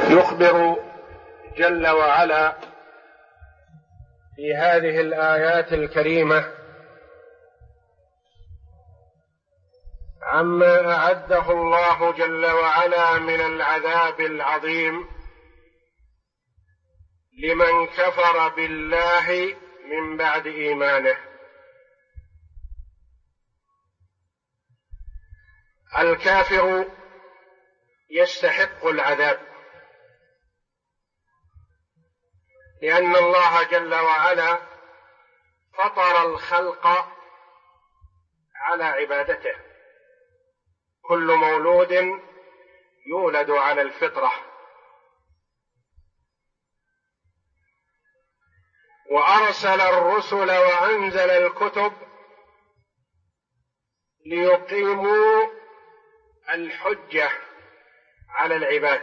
يخبر جل وعلا في هذه الآيات الكريمة عما أعده الله جل وعلا من العذاب العظيم لمن كفر بالله من بعد إيمانه. الكافر يستحق العذاب، لأن الله جل وعلا فطر الخلق على عبادته، كل مولود يولد على الفطرة، وأرسل الرسل وأنزل الكتب ليقيموا الحجة على العباد،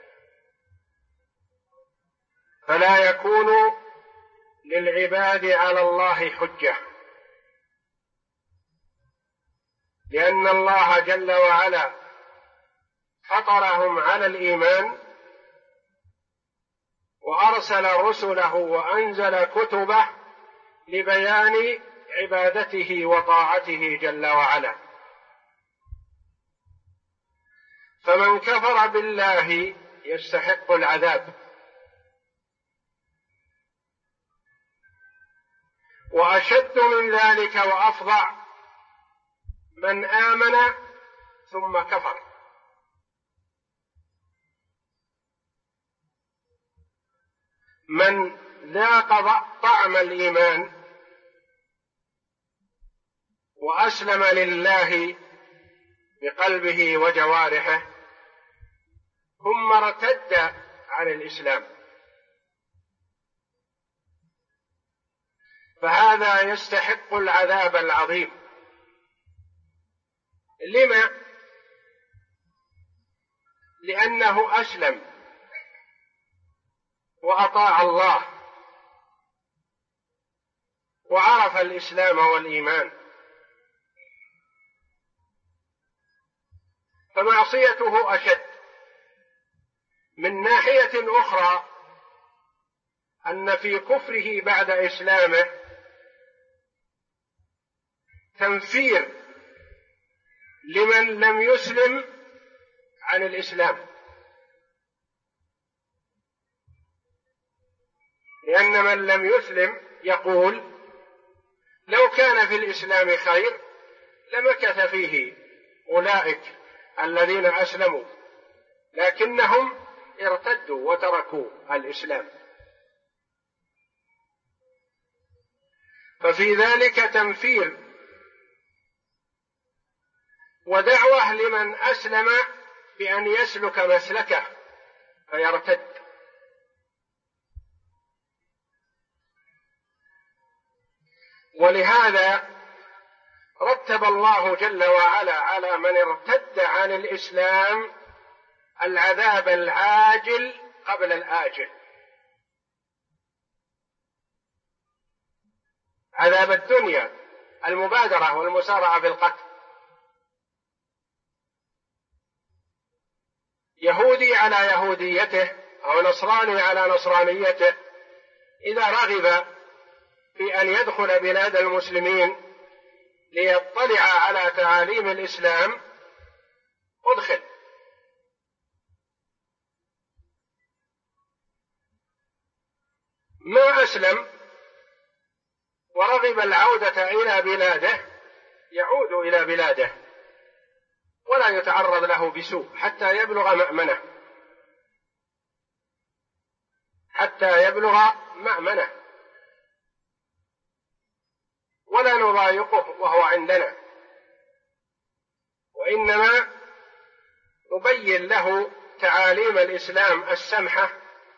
فلا يكون للعباد على الله حجة، لأن الله جل وعلا فطرهم على الإيمان وأرسل رسله وأنزل كتبه لبيان عبادته وطاعته جل وعلا. فمن كفر بالله يستحق العذاب، وأشد من ذلك وأفظع من آمن ثم كفر، من ذاق طعم الإيمان وأسلم لله بقلبه وجوارحه ثم ارتد عن الإسلام، فهذا يستحق العذاب العظيم. لما؟ لأنه أسلم وأطاع الله وعرف الإسلام والإيمان، فمعصيته أشد. من ناحية أخرى أن في كفره بعد إسلامه تنفير لمن لم يسلم عن الإسلام، لأن من لم يسلم يقول لو كان في الإسلام خير لمكث فيه أولئك الذين أسلموا، لكنهم ارتدوا وتركوا الإسلام، ففي ذلك تنفير ودعوة لمن أسلم بأن يسلك مسلكه فيرتد. ولهذا رتب الله جل وعلا على من ارتد عن الإسلام العذاب العاجل قبل الآجل. عذاب الدنيا المبادرة والمسارعة بالقتل، يهودي على يهوديته أو نصراني على نصرانيته إذا رغب في أن يدخل بلاد المسلمين ليطلع على تعاليم الإسلام أدخل، ما أسلم ورغب العودة إلى بلاده يعود إلى بلاده ولا يتعرض له بسوء حتى يبلغ مأمنه، حتى يبلغ مأمنه، ولا نضايقه وهو عندنا، وإنما نبين له تعاليم الإسلام السمحة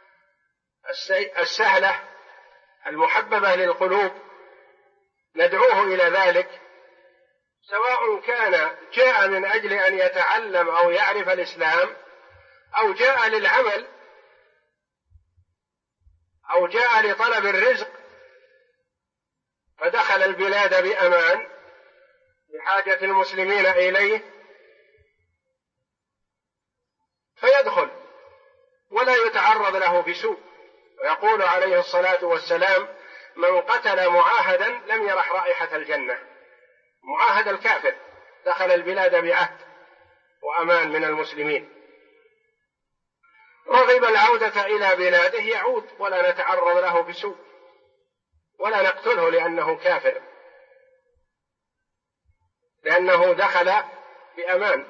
السهلة المحببة للقلوب، ندعوه إلى ذلك، سواء كان جاء من أجل أن يتعلم أو يعرف الإسلام، أو جاء للعمل، أو جاء لطلب الرزق فدخل البلاد بأمان بحاجة المسلمين إليه فيدخل ولا يتعرض له بسوء. ويقول عليه الصلاة والسلام: من قتل معاهدا لم يرح رائحة الجنة. معاهد الكافر دخل البلاد بعهد وأمان من المسلمين، رغب العودة إلى بلاده يعود، ولا نتعرض له بسوء ولا نقتله لأنه كافر، لأنه دخل بأمان.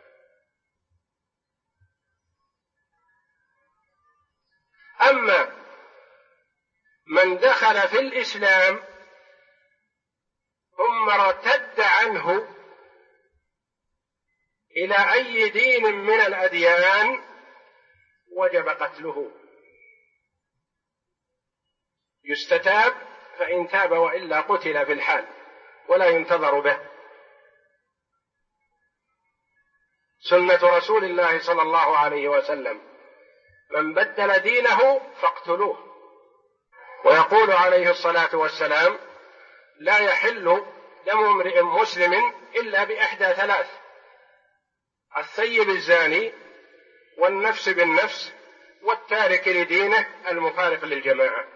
أما من دخل في الإسلام ثم ارتد عنه إلى أي دين من الأديان وجب قتله، يستتاب، فإن تاب وإلا قتل في الحال ولا ينتظر به. سنة رسول الله صلى الله عليه وسلم: من بدل دينه فاقتلوه. ويقول عليه الصلاة والسلام: لا يحل دم امرئ مسلم إلا بإحدى ثلاث: الثيب الزاني، والنفس بالنفس، والتارك لدينه المفارق للجماعة.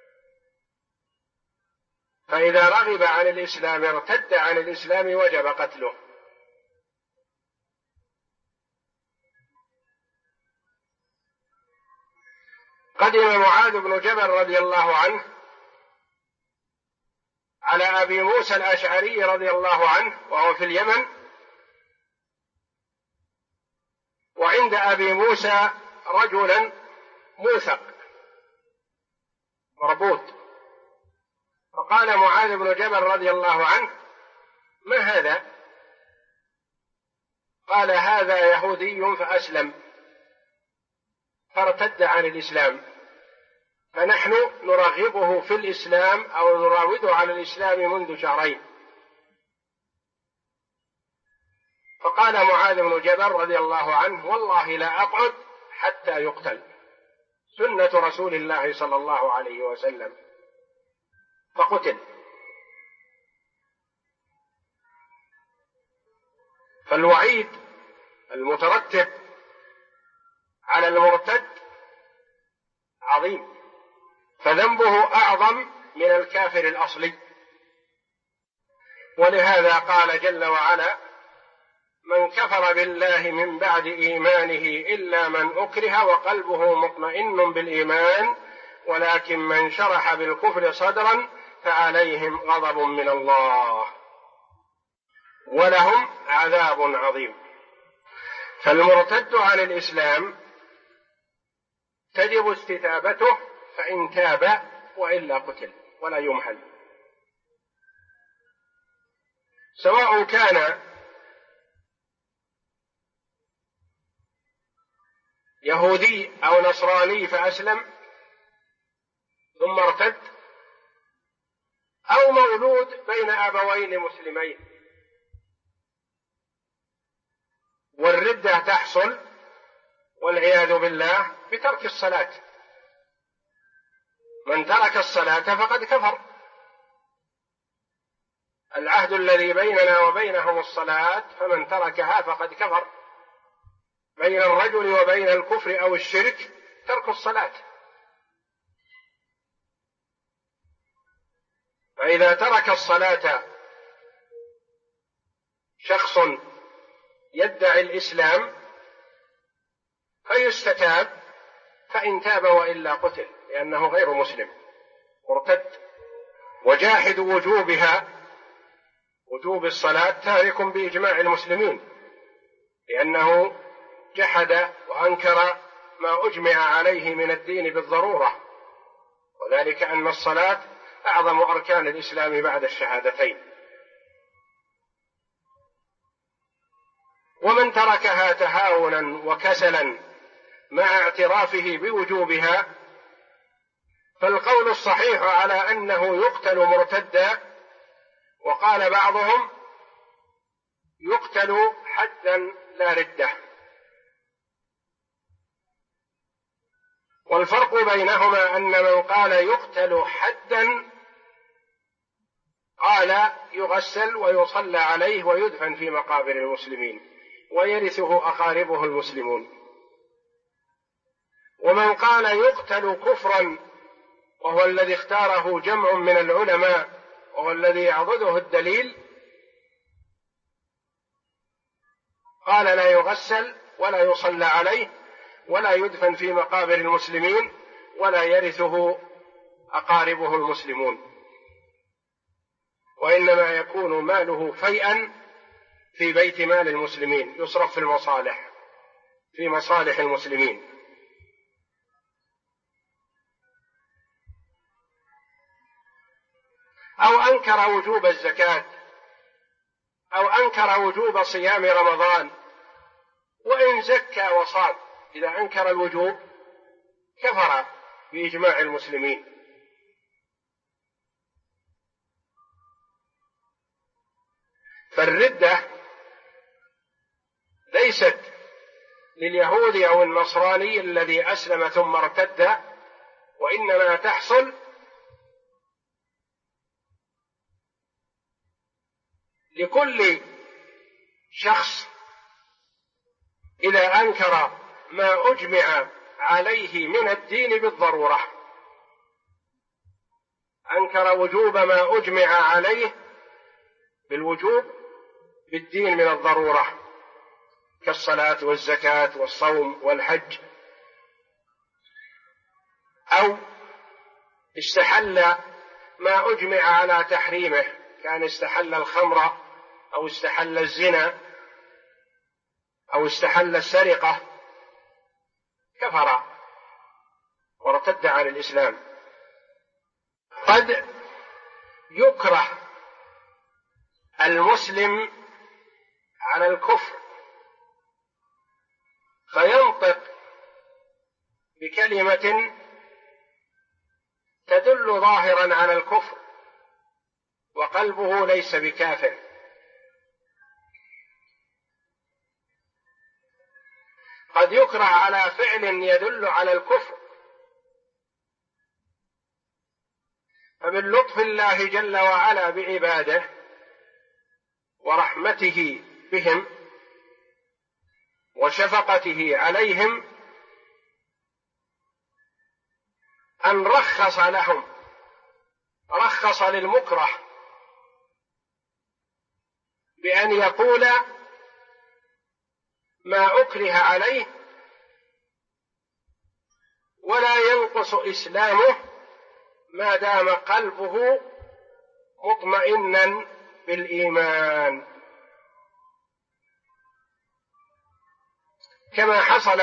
فإذا رغب عن الإسلام ارتد عن الإسلام وجب قتله. قدم معاذ بن جبل رضي الله عنه على أبي موسى الأشعري رضي الله عنه وهو في اليمن، وعند أبي موسى رجلا موثق مربوط، فقال معاذ بن جبل رضي الله عنه: ما هذا؟ قال: هذا يهودي فأسلم فارتد عن الإسلام، فنحن نرغبه في الإسلام أو نراوده على الإسلام منذ شهرين. فقال معاذ بن جبل رضي الله عنه: والله لا أقعد حتى يقتل، سنة رسول الله صلى الله عليه وسلم. فقتل. فالوعيد المترتب على المرتد عظيم، فذنبه أعظم من الكافر الأصلي. ولهذا قال جل وعلا: من كفر بالله من بعد إيمانه إلا من أكره وقلبه مطمئن بالإيمان ولكن من شرح بالكفر صدرا فعليهم غضب من الله ولهم عذاب عظيم. فالمرتد عن الإسلام تجب استتابته، فإن تاب وإلا قتل ولا يمهل، سواء كان يهودي أو نصراني فأسلم ثم ارتد، أو مولود بين أبوين مسلمين. والردة تحصل والعياذ بالله بترك الصلاة. من ترك الصلاة فقد كفر. العهد الذي بيننا وبينهم الصلاة، فمن تركها فقد كفر. بين الرجل وبين الكفر أو الشرك ترك الصلاة. فإذا ترك الصلاة شخص يدعي الإسلام فيستتاب، فإن تاب وإلا قتل، لأنه غير مسلم مرتد. وجاحد وجوبها، وجوب الصلاة، تارك بإجماع المسلمين، لأنه جحد وأنكر ما أجمع عليه من الدين بالضرورة، وذلك أن الصلاة أعظم أركان الإسلام بعد الشهادتين. ومن تركها تهاونا وكسلا مع اعترافه بوجوبها فالقول الصحيح على أنه يقتل مرتدا، وقال بعضهم يقتل حدا لا ردة. والفرق بينهما أن من قال يقتل حدا قال يغسل ويصلى عليه ويدفن في مقابر المسلمين ويرثه أقاربه المسلمون، ومن ومن قال يقتل كفرا، وهو الذي اختاره جمع من العلماء وهو الذي يعضده الدليل، قال لا يغسل ولا يصلى عليه ولا يدفن في مقابر المسلمين ولا يرثه أقاربه المسلمون، وإنما يكون ماله فيئا في بيت مال المسلمين يصرف في مصالح المسلمين. أو أنكر وجوب الزكاة أو أنكر وجوب صيام رمضان، وإن زكى وصام إذا أنكر الوجوب كفر بإجماع المسلمين. فالردة ليست لليهودي أو النصراني الذي أسلم ثم ارتد، وإنما تحصل لكل شخص إذا أنكر ما أجمع عليه من الدين بالضرورة، أنكر وجوب ما أجمع عليه بالوجوب بالدين من الضرورة كالصلاة والزكاة والصوم والحج، أو استحل ما أجمع على تحريمه، كان استحل الخمر أو استحل الزنا أو استحل السرقة، كفر وارتد عن الإسلام. قد يكره المسلم على الكفر فينطق بكلمة تدل ظاهرا على الكفر وقلبه ليس بكافر، قد يكره على فعل يدل على الكفر، فمن لطف الله جل وعلا بعباده ورحمته بهم وشفقته عليهم أن رخص لهم، رخص للمكره بأن يقول ما أكره عليه ولا ينقص إسلامه ما دام قلبه مطمئنا بالإيمان، كما حصل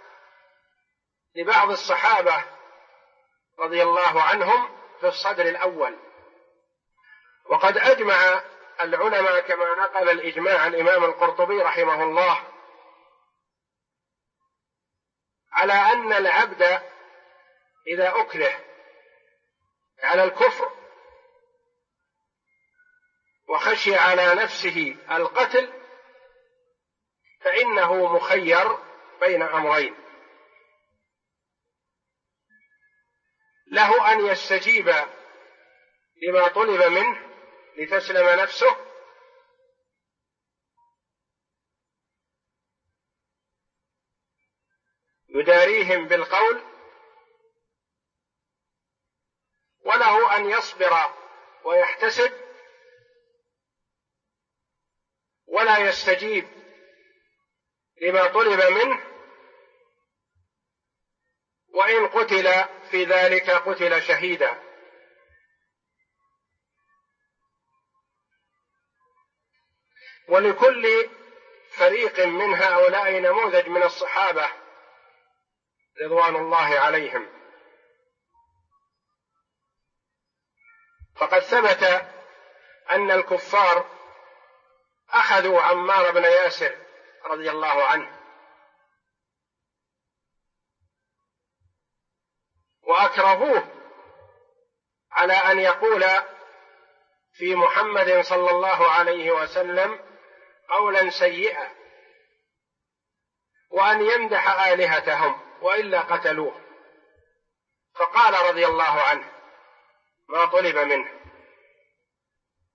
لبعض الصحابة رضي الله عنهم في الصدر الأول. وقد أجمع العلماء كما نقل الإجماع الإمام القرطبي رحمه الله على أن العبد إذا أكره على الكفر وخشي على نفسه القتل فإنه مخير بين أمرين: له أن يستجيب لما طلب منه لتسلم نفسه، يداريهم بالقول، وله أن يصبر ويحتسب ولا يستجيب لما طلب منه، وإن قتل في ذلك قتل شهيدا. ولكل فريق من هؤلاء نموذج من الصحابة رضوان الله عليهم، فقد ثبت أن الكفار أخذوا عمار بن ياسر رضي الله عنه وأكرهوه على أن يقول في محمد صلى الله عليه وسلم قولا سيئا وأن يمدح آلهتهم وإلا قتلوه، فقال رضي الله عنه ما طلب منه،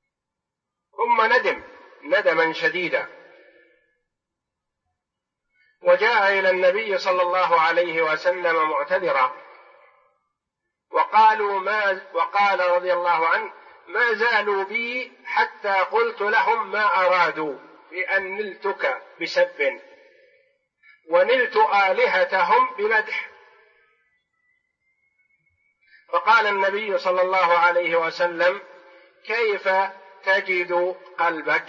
ثم ندم ندما شديدا وجاء إلى النبي صلى الله عليه وسلم معتذرا، وقال رضي الله عنه: ما زالوا بي حتى قلت لهم ما أرادوا بأن نلتك بسب ونلت آلهتهم بمدح. فقال النبي صلى الله عليه وسلم: كيف تجد قلبك؟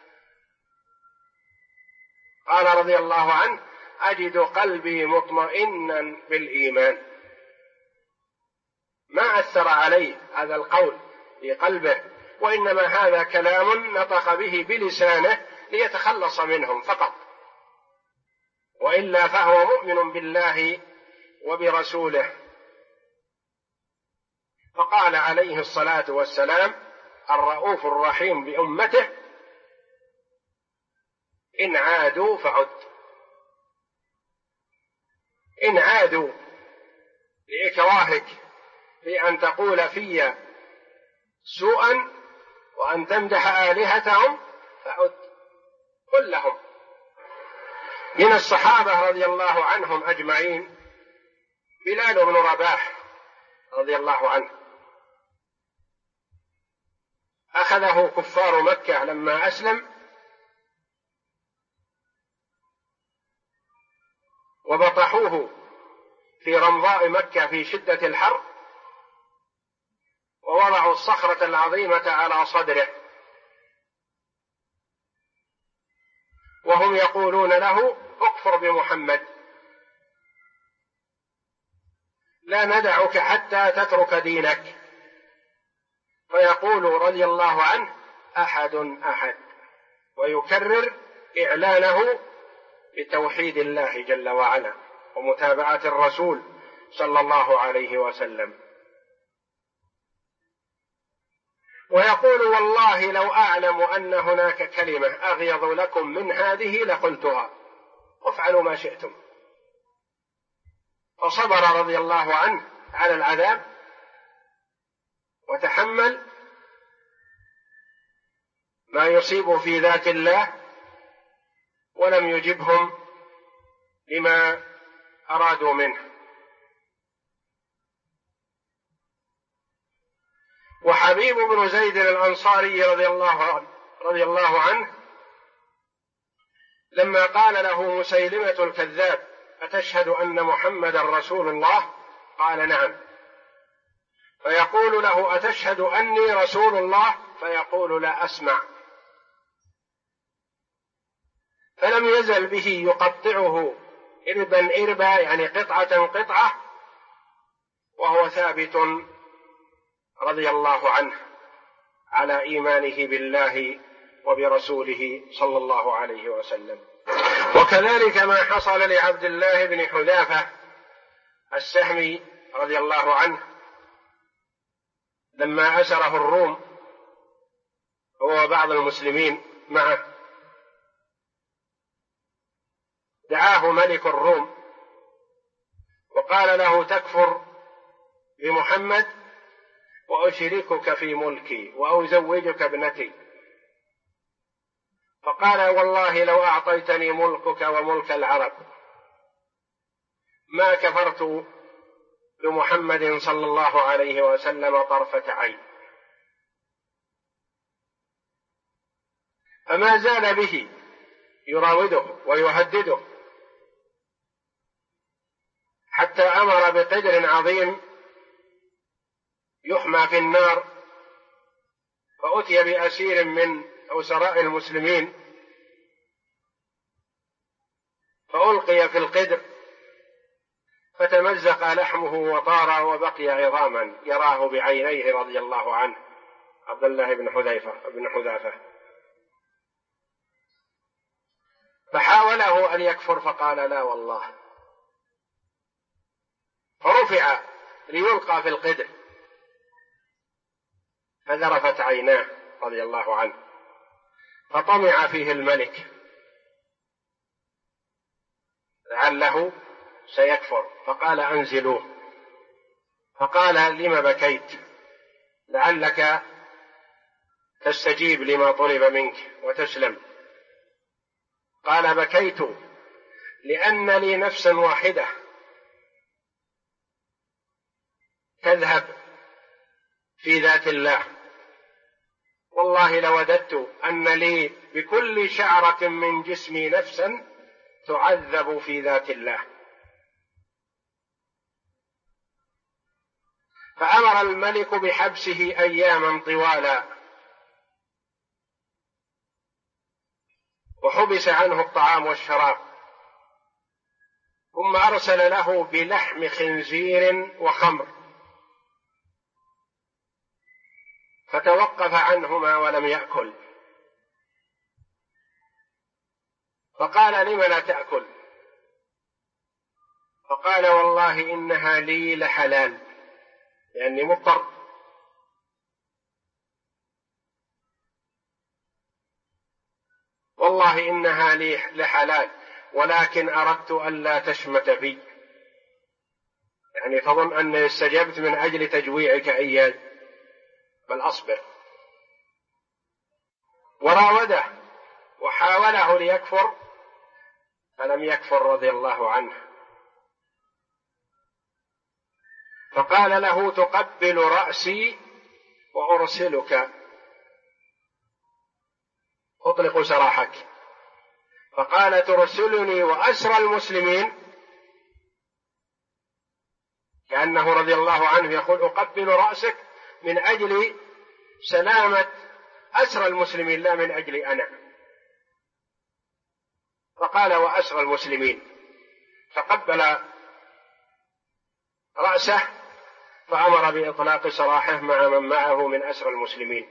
قال رضي الله عنه: أجد قلبي مطمئنا بالإيمان. ما أثر عليه هذا القول في قلبه، وإنما هذا كلام نطق به بلسانه ليتخلص منهم فقط، وإلا فهو مؤمن بالله وبرسوله. فقال عليه الصلاة والسلام الرؤوف الرحيم بأمته: إن عادوا فعد. إن عادوا لإكراهك في أن تقول في سوءا وأن تمدح آلهتهم فعد، قل لهم. من الصحابة رضي الله عنهم أجمعين بلال بن رباح رضي الله عنه، أخذه كفار مكة لما أسلم وبطحوه في رمضاء مكة في شدة الحر، ووضعوا الصخرة العظيمة على صدره، وهم يقولون له: اكفر بمحمد، لا ندعك حتى تترك دينك. فيقول رضي الله عنه: أحد أحد، ويكرر إعلانه بتوحيد الله جل وعلا ومتابعة الرسول صلى الله عليه وسلم. ويقول: والله لو أعلم أن هناك كلمة أغيظ لكم من هذه لقلتها، وافعلوا ما شئتم. فصبر رضي الله عنه على العذاب وتحمل ما يصيب في ذات الله، ولم يجبهم لما أرادوا منه. وحبيب بن زيد الأنصاري رضي الله عنه لما قال له مسيلمة الكذاب: أتشهد أن محمدا رسول الله؟ قال: نعم. فيقول له: أتشهد أني رسول الله؟ فيقول: لا أسمع. فلم يزل به يقطعه إربا إربا، يعني قطعة قطعة، وهو ثابت رضي الله عنه على إيمانه بالله وبرسوله صلى الله عليه وسلم. وكذلك ما حصل لعبد الله بن حذافة السهمي رضي الله عنه لما أسره الروم هو وبعض المسلمين معه، دعاه ملك الروم وقال له: تكفر بمحمد وأشركك في ملكي وأزوجك ابنتي. فقال: والله لو أعطيتني ملكك وملك العرب ما كفرت بمحمد صلى الله عليه وسلم طرفة عين. فما زال به يراوده ويهدده حتى أمر بقدر عظيم يحمى في النار، فأتي بأسير من أسراء المسلمين فألقي في القدر فتمزق لحمه وطار وبقي عظاما يراه بعينيه رضي الله عنه عبد الله بن حذافة. فحاوله أن يكفر فقال: لا والله. فرفع ليلقى في القدر فذرفت عيناه رضي الله عنه، فطمع فيه الملك لعله سيكفر، فقال: أنزلوه. فقال: لم بكيت؟ لعلك تستجيب لما طلب منك وتسلم. قال: بكيت لأن لي نفسا واحدة تذهب في ذات الله، والله لوددت أن لي بكل شعرة من جسمي نفسا تعذب في ذات الله. فأمر الملك بحبسه أياما طوالا، وحبس عنه الطعام والشراب، ثم أرسل له بلحم خنزير وخمر، فتوقف عنهما ولم يأكل. فقال: لم لا تأكل؟ فقال: والله إنها لي لحلال، لأني مضطر. والله إنها لي لحلال، ولكن أردت ألا تشمت بي، يعني تظن أني استجبت من أجل تجويعك إياي، بل أصبر. وراوده وحاوله ليكفر فلم يكفر رضي الله عنه، فقال له: تقبل رأسي وأرسلك، أطلق سراحك. فقال: ترسلني وأسرى المسلمين؟ كأنه رضي الله عنه يقول: أقبل رأسك من أجل سلامة أسرى المسلمين، لا من أجلي أنا. فقال: وأسرى المسلمين. فقبل رأسه، فأمر بإطلاق سراحه مع من معه من أسرى المسلمين.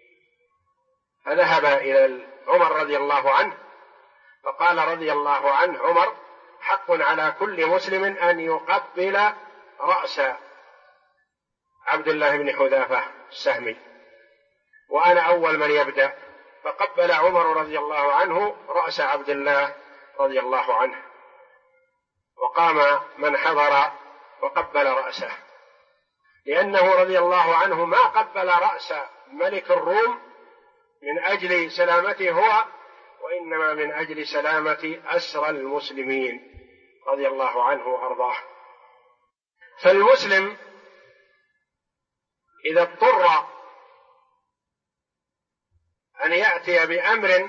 فذهب إلى عمر رضي الله عنه، فقال رضي الله عنه عمر: حق على كل مسلم أن يقبل رأس عبد الله بن حذافة السهمي، وأنا أول من يبدأ. فقبل عمر رضي الله عنه رأس عبد الله رضي الله عنه، وقام من حضر وقبل رأسه، لأنه رضي الله عنه ما قبل رأس ملك الروم من أجل سلامته هو، وإنما من أجل سلامة أسرى المسلمين رضي الله عنه وأرضاه. فالمسلم إذا اضطر أن يأتي بأمر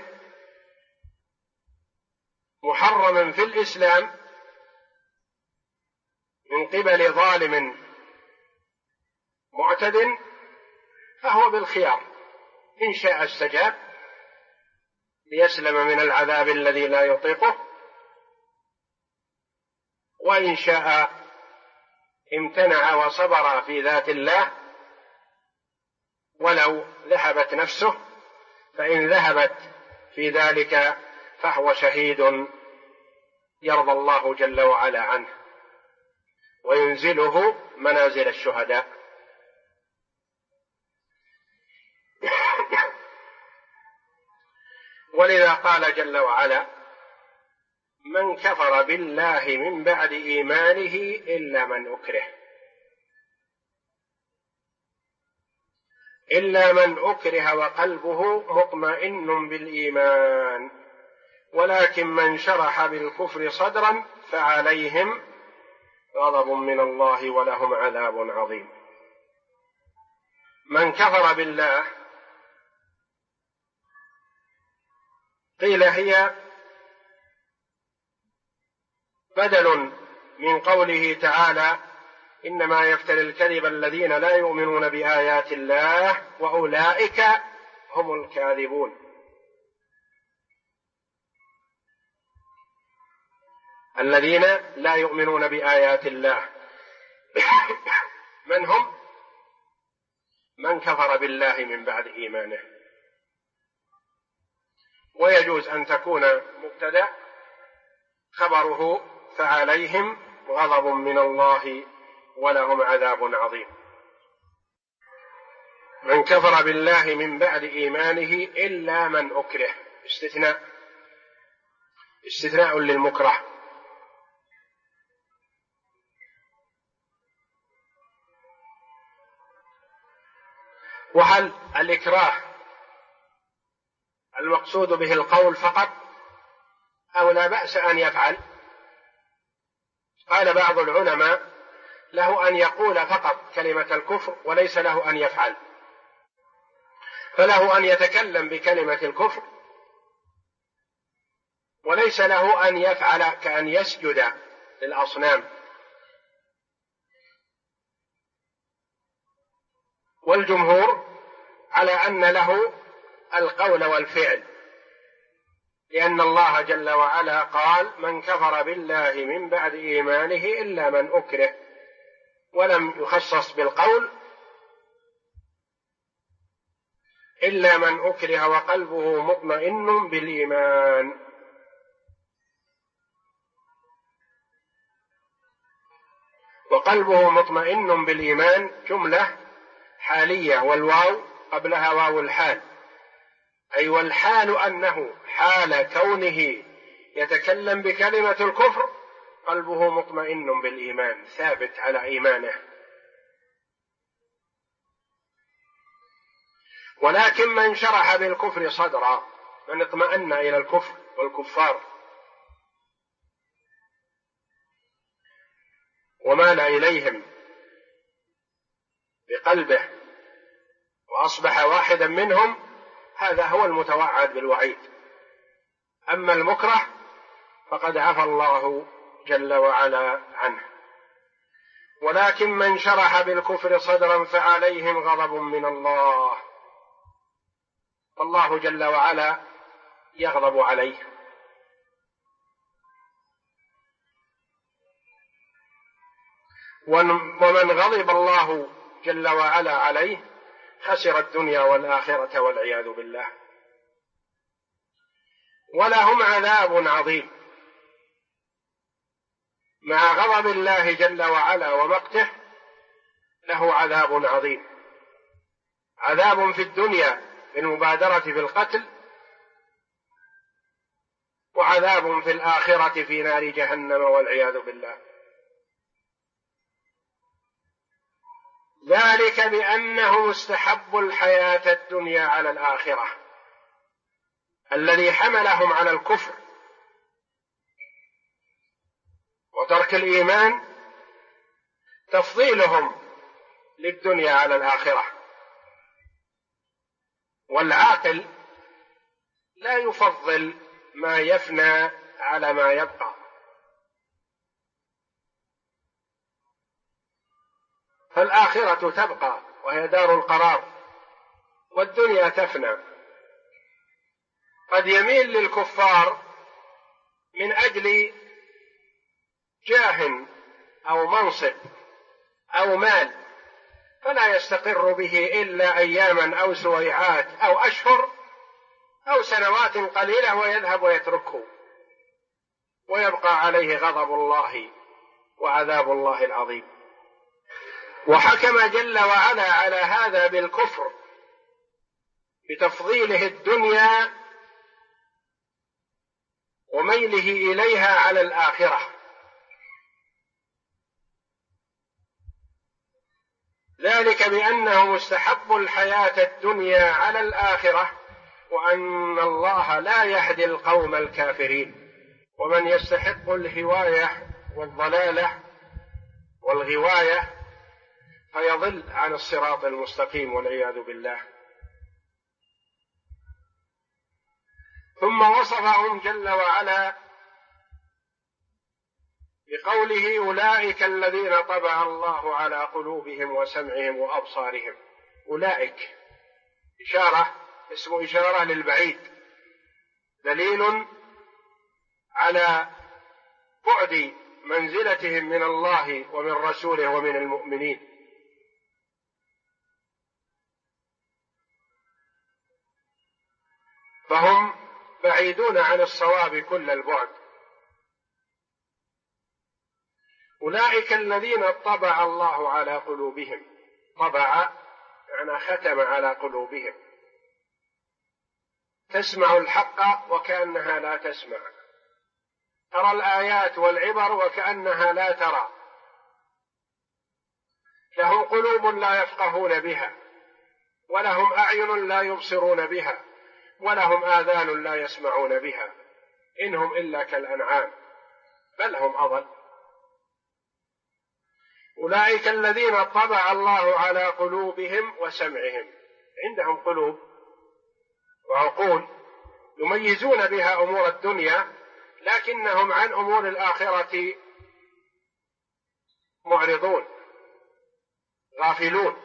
محرم في الإسلام من قبل ظالم معتد، فهو بالخيار، إن شاء استجاب ليسلم من العذاب الذي لا يطيقه، وإن شاء امتنع وصبر في ذات الله ولو ذهبت نفسه، فإن ذهبت في ذلك فهو شهيد يرضى الله جل وعلا عنه وينزله منازل الشهداء. ولذا قال جل وعلا: من كفر بالله من بعد إيمانه إلا من أكره وقلبه مطمئن بالإيمان، ولكن من شرح بالكفر صدرا فعليهم غضب من الله ولهم عذاب عظيم. من كفر بالله قيل هي بدل من قوله تعالى: إنما يفتري الكذب الذين لا يؤمنون بآيات الله وأولئك هم الكاذبون. الذين لا يؤمنون بآيات الله من هم؟ من كفر بالله من بعد إيمانه. ويجوز أن تكون مبتدأ خبره فعليهم غضب من الله ولهم عذاب عظيم. من كفر بالله من بعد إيمانه إلا من أكره، استثناء للمكره. وهل الإكراه المقصود به القول فقط، أو لا بأس أن يفعل؟ قال بعض العلماء: له أن يقول فقط كلمة الكفر وليس له أن يفعل، فله أن يتكلم بكلمة الكفر وليس له أن يفعل كأن يسجد للأصنام. والجمهور على أن له القول والفعل، لأن الله جل وعلا قال: من كفر بالله من بعد إيمانه إلا من أكره، ولم يخصص بالقول إلا من أكره وقلبه مطمئن بالإيمان. وقلبه مطمئن بالإيمان جملة حالية، والواو قبلها واو الحال، أي والحال أنه حال كونه يتكلم بكلمة الكفر قلبه مطمئن بالإيمان، ثابت على إيمانه. ولكن من شرح بالكفر صدرا، من اطمأن إلى الكفر والكفار ومال إليهم بقلبه وأصبح واحدا منهم، هذا هو المتوعد بالوعيد. أما المكره فقد عفى الله جل وعلا عنه. ولكن من شرح بالكفر صدرا فعليهم غضب من الله، الله جل وعلا يغضب عليه. ومن غضب الله جل وعلا عليه خسر الدنيا والآخرة والعياذ بالله. ولهم عذاب عظيم، مع غضب الله جل وعلا ومقته له عذاب عظيم، عذاب في الدنيا بالمبادرة بالقتل، وعذاب في الآخرة في نار جهنم والعياذ بالله. ذلك بأنهم استحبوا الحياة الدنيا على الآخرة، الذي حملهم على الكفر وترك الإيمان تفضيلهم للدنيا على الآخرة. والعاقل لا يفضل ما يفنى على ما يبقى، فالآخرة تبقى وهي دار القرار، والدنيا تفنى. قد يميل للكفار من أجل جاه أو منصب أو مال، فلا يستقر به إلا أياما أو سويعات أو أشهر أو سنوات قليلة ويذهب ويتركه، ويبقى عليه غضب الله وعذاب الله العظيم. وحكم جل وعلا على هذا بالكفر بتفضيله الدنيا وميله إليها على الآخرة. ذلك بأنهم استحبوا الحياة الدنيا على الآخرة، وأن الله لا يهدي القوم الكافرين. ومن يستحق الهواية والضلالة والغواية فيضل عن الصراط المستقيم والعياذ بالله. ثم وصفهم جل وعلا بقوله: أولئك الذين طبع الله على قلوبهم وسمعهم وأبصارهم. أولئك إشارة، اسم إشارة للبعيد، دليل على بعد منزلتهم من الله ومن رسوله ومن المؤمنين. فهم بعيدون عن الصواب كل البعد. أولئك الذين طبع الله على قلوبهم، طبع يعني ختم على قلوبهم، تسمع الحق وكأنها لا تسمع، ترى الآيات والعبر وكأنها لا ترى، لهم قلوب لا يفقهون بها، ولهم أعين لا يبصرون بها، ولهم آذان لا يسمعون بها، إنهم إلا كالأنعام بل هم أضل. أولئك الذين طبع الله على قلوبهم وسمعهم. عندهم قلوب وعقول يميزون بها أمور الدنيا، لكنهم عن أمور الآخرة معرضون غافلون.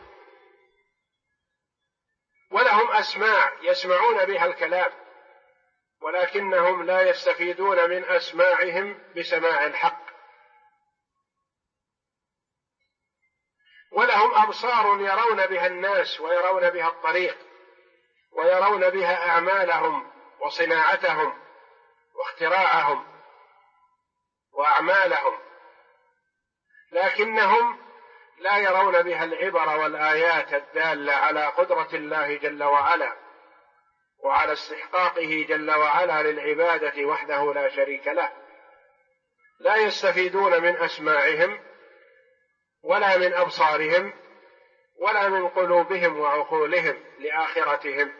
ولهم أسماع يسمعون بها الكلام، ولكنهم لا يستفيدون من أسماعهم بسماع الحق. ولهم أبصار يرون بها الناس ويرون بها الطريق ويرون بها أعمالهم وصناعتهم واختراعهم وأعمالهم، لكنهم لا يرون بها العبر والآيات الدالة على قدرة الله جل وعلا وعلى استحقاقه جل وعلا للعبادة وحده لا شريك له. لا يستفيدون من أسماعهم ولا من أبصارهم ولا من قلوبهم وعقولهم لآخرتهم.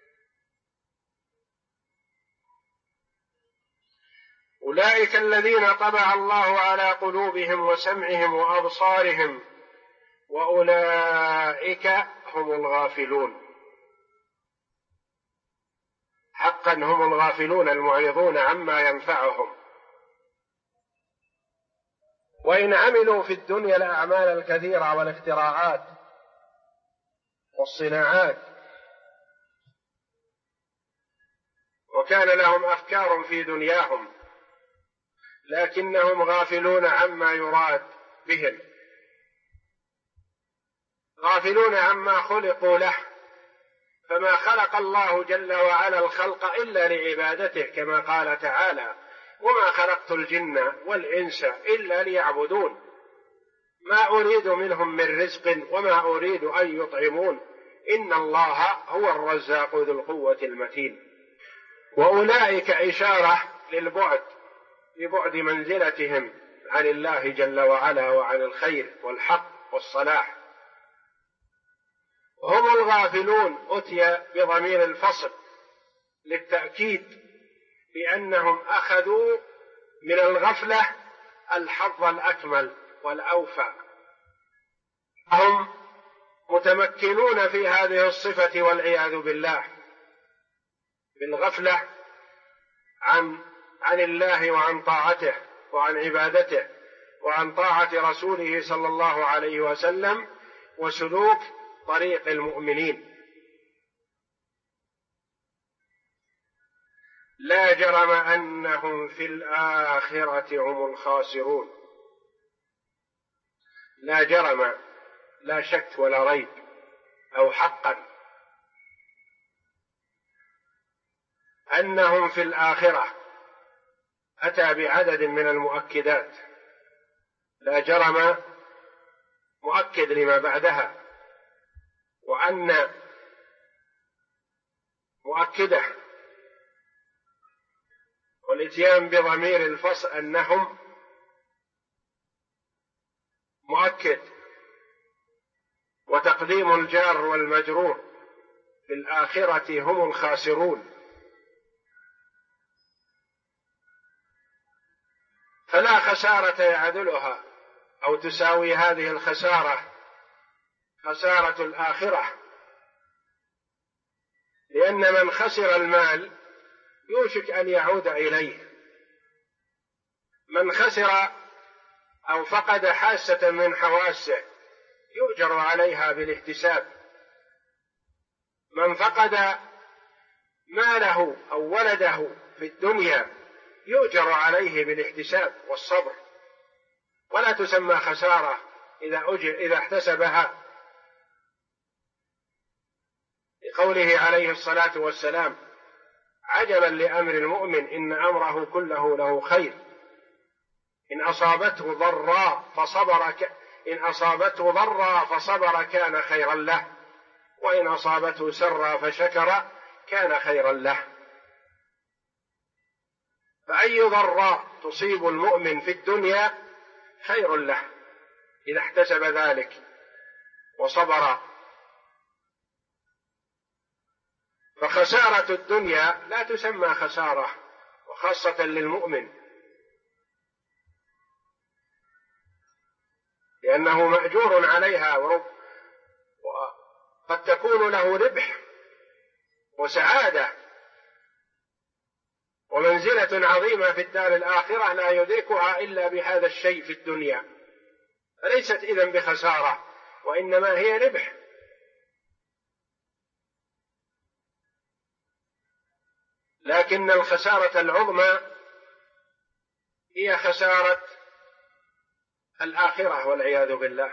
أولئك الذين طبع الله على قلوبهم وسمعهم وأبصارهم وأولئك هم الغافلون. حقا هم الغافلون المعرضون عما ينفعهم. وإن عملوا في الدنيا الأعمال الكثيرة والاختراعات والصناعات، وكان لهم أفكار في دنياهم، لكنهم غافلون عما يراد بهم، غافلون عما خلقوا له. فما خلق الله جل وعلا الخلق إلا لعبادته، كما قال تعالى: وما خلقت الجن والإنس إلا ليعبدون ما أريد منهم من رزق وما أريد أن يطعمون إن الله هو الرزاق ذو القوة المتين. وأولئك إشارة للبعد، لبعد منزلتهم عن الله جل وعلا وعن الخير والحق والصلاح. هم الغافلون أتي بضمير الفصل للتأكيد بأنهم أخذوا من الغفلة الحظ الأكمل والأوفى. هم متمكنون في هذه الصفة والعياذ بالله، بالغفلة عن الله وعن طاعته وعن عبادته وعن طاعة رسوله صلى الله عليه وسلم وسلوك طريق المؤمنين. لا جرم أنهم في الآخرة هم الخاسرون. لا جرم، لا شك ولا ريب، أو حقا، أنهم في الآخرة. أتى بعدد من المؤكدات. لا جرم مؤكد لما بعدها، وأن مؤكده، والاتيان بضمير الفصل أنهم مؤكد، وتقديم الجار والمجرور في الآخرة هم الخاسرون. فلا خسارة يعدلها أو تساوي هذه الخسارة خسارة الآخرة، لأن من خسر المال يوشك أن يعود إليه. من خسر أو فقد حاسة من حواسه يؤجر عليها بالاحتساب. من فقد ماله أو ولده في الدنيا يؤجر عليه بالاحتساب والصبر، ولا تسمى خسارة إذا احتسبها، لقوله عليه الصلاة والسلام: عجبا لأمر المؤمن إن أمره كله له خير، إن أصابته ضرا فصبر كان خيرا له، وإن أصابته سرا فشكر كان خيرا له. فأي ضراء تصيب المؤمن في الدنيا خير له إذا احتسب ذلك وصبر. فخسارة الدنيا لا تسمى خسارة، وخاصة للمؤمن، لأن لأنه مأجور عليها، وقد تكون له ربح وسعادة ومنزلة عظيمة في الدار الآخرة لا يدركها إلا بهذا الشيء في الدنيا، فليست إذن بخسارة، وإنما هي ربح. لكن الخسارة العظمى هي خسارة الآخرة والعياذ بالله،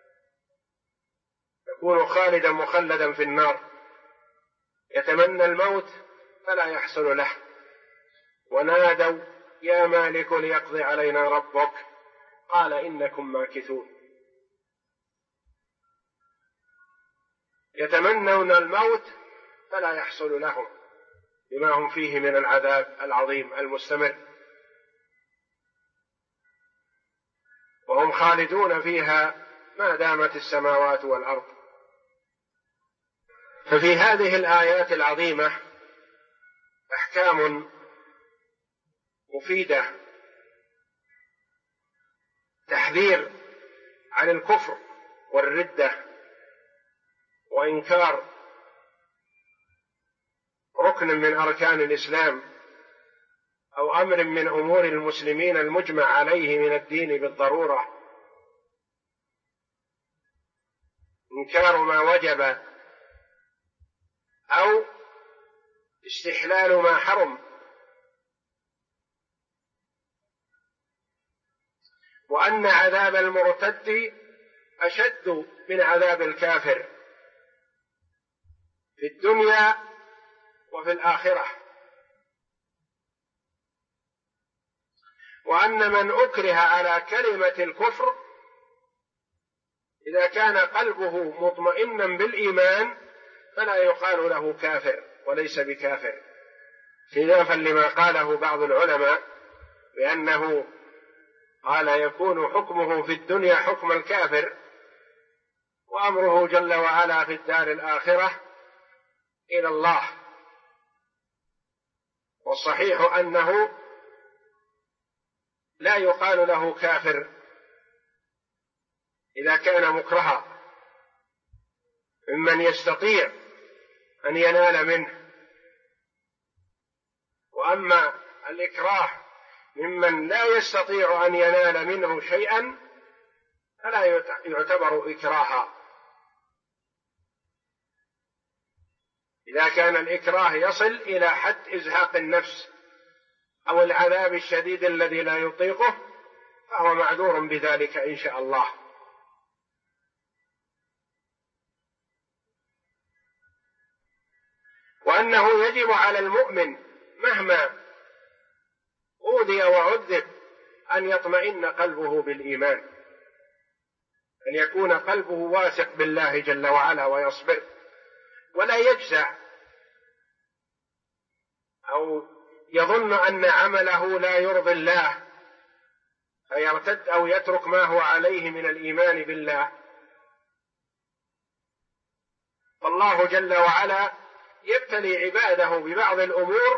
يكون خالدا مخلدا في النار، يتمنى الموت فلا يحصل له. ونادوا يا مالك ليقضي علينا ربك قال إنكم ماكثون. يتمنون الموت فلا يحصل لهم بما هم فيه من العذاب العظيم المستمر، وهم خالدون فيها ما دامت السماوات والأرض. ففي هذه الآيات العظيمة أحكام مفيدة، تحذير عن الكفر والردة وإنكار ركن من أركان الإسلام أو أمر من أمور المسلمين المجمع عليه من الدين بالضرورة، إنكار ما وجب أو استحلال ما حرم، وأن عذاب المرتد أشد من عذاب الكافر في الدنيا وفي الآخرة، وأن من أكره على كلمة الكفر إذا كان قلبه مطمئنا بالإيمان فلا يقال له كافر وليس بكافر، خلافا لما قاله بعض العلماء بأنه قال يكون حكمه في الدنيا حكم الكافر وأمره جل وعلا في الدار الآخرة إلى الله. والصحيح أنه لا يقال له كافر إذا كان مكرها ممن يستطيع أن ينال منه، وأما الإكراه ممن لا يستطيع أن ينال منه شيئا فلا يعتبر إكراها. إذا كان الإكراه يصل إلى حد إزهاق النفس أو العذاب الشديد الذي لا يطيقه فهو معذور بذلك إن شاء الله. وأنه يجب على المؤمن مهما أوذي وعذب أن يطمئن قلبه بالإيمان، أن يكون قلبه واثق بالله جل وعلا ويصبر ولا يجزع أو يظن أن عمله لا يرضي الله فيرتد أو يترك ما هو عليه من الإيمان بالله. فالله جل وعلا يبتلي عباده ببعض الأمور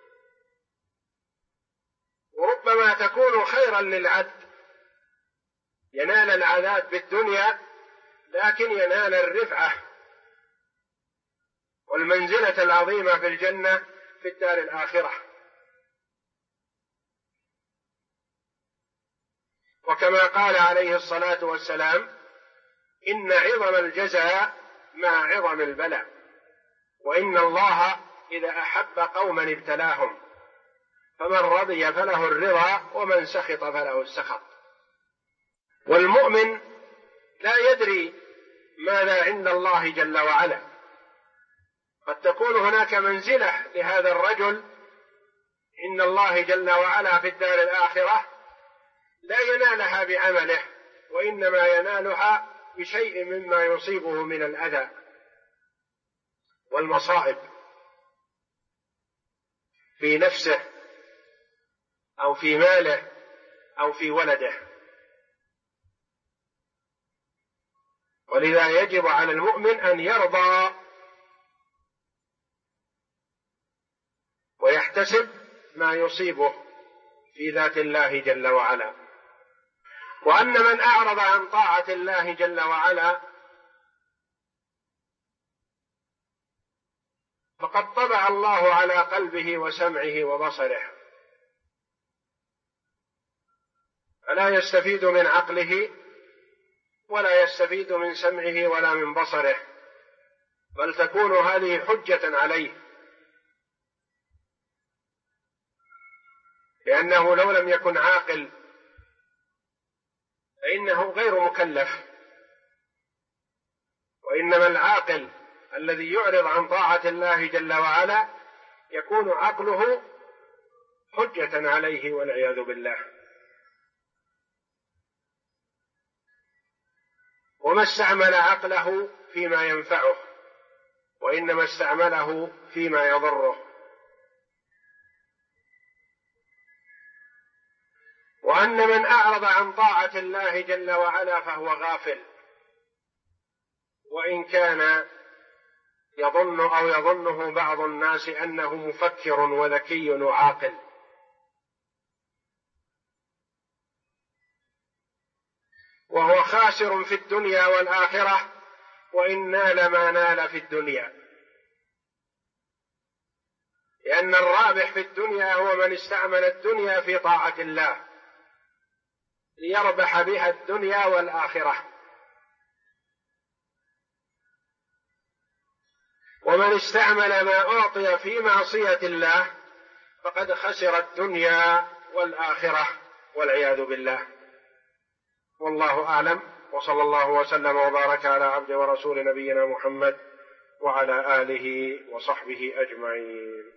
وربما تكون خيرا للعبد، ينال العذاب بالدنيا لكن ينال الرفعة والمنزلة العظيمة في الجنة في الدار الآخرة. وكما قال عليه الصلاة والسلام إن عظم الجزاء مع عظم البلاء، وإن الله إذا أحب قوما ابتلاهم، فمن رضي فله الرضا ومن سخط فله السخط. والمؤمن لا يدري ماذا عند الله جل وعلا، قد تكون هناك منزلة لهذا الرجل عند الله جل وعلا في الدار الآخرة لا ينالها بعمله، وإنما ينالها بشيء مما يصيبه من الأذى والمصائب في نفسه أو في ماله أو في ولده. ولذا يجب على المؤمن أن يرضى ويحتسب ما يصيبه في ذات الله جل وعلا. وأن من أعرض عن طاعة الله جل وعلا فقد طبع الله على قلبه وسمعه وبصره، فلا يستفيد من عقله ولا يستفيد من سمعه ولا من بصره، بل تكون هذه حجة عليه، لأنه لو لم يكن عاقل فإنه غير مكلف، وإنما العاقل الذي يعرض عن طاعة الله جل وعلا يكون عقله حجة عليه والعياذ بالله. وما استعمل عقله فيما ينفعه، وإنما استعمله فيما يضره. وأن من أعرض عن طاعة الله جل وعلا فهو غافل، وإن كان يظنه بعض الناس أنه مفكر وذكي وعاقل. وهو خاسر في الدنيا والآخرة وإن نال ما نال في الدنيا، لأن الرابح في الدنيا هو من استعمل الدنيا في طاعة الله ليربح بها الدنيا والآخرة، ومن استعمل ما أعطي في معصية الله فقد خسر الدنيا والآخرة والعياذ بالله. والله أعلم، وصلى الله وسلم وبارك على عبد ورسول نبينا محمد وعلى آله وصحبه أجمعين.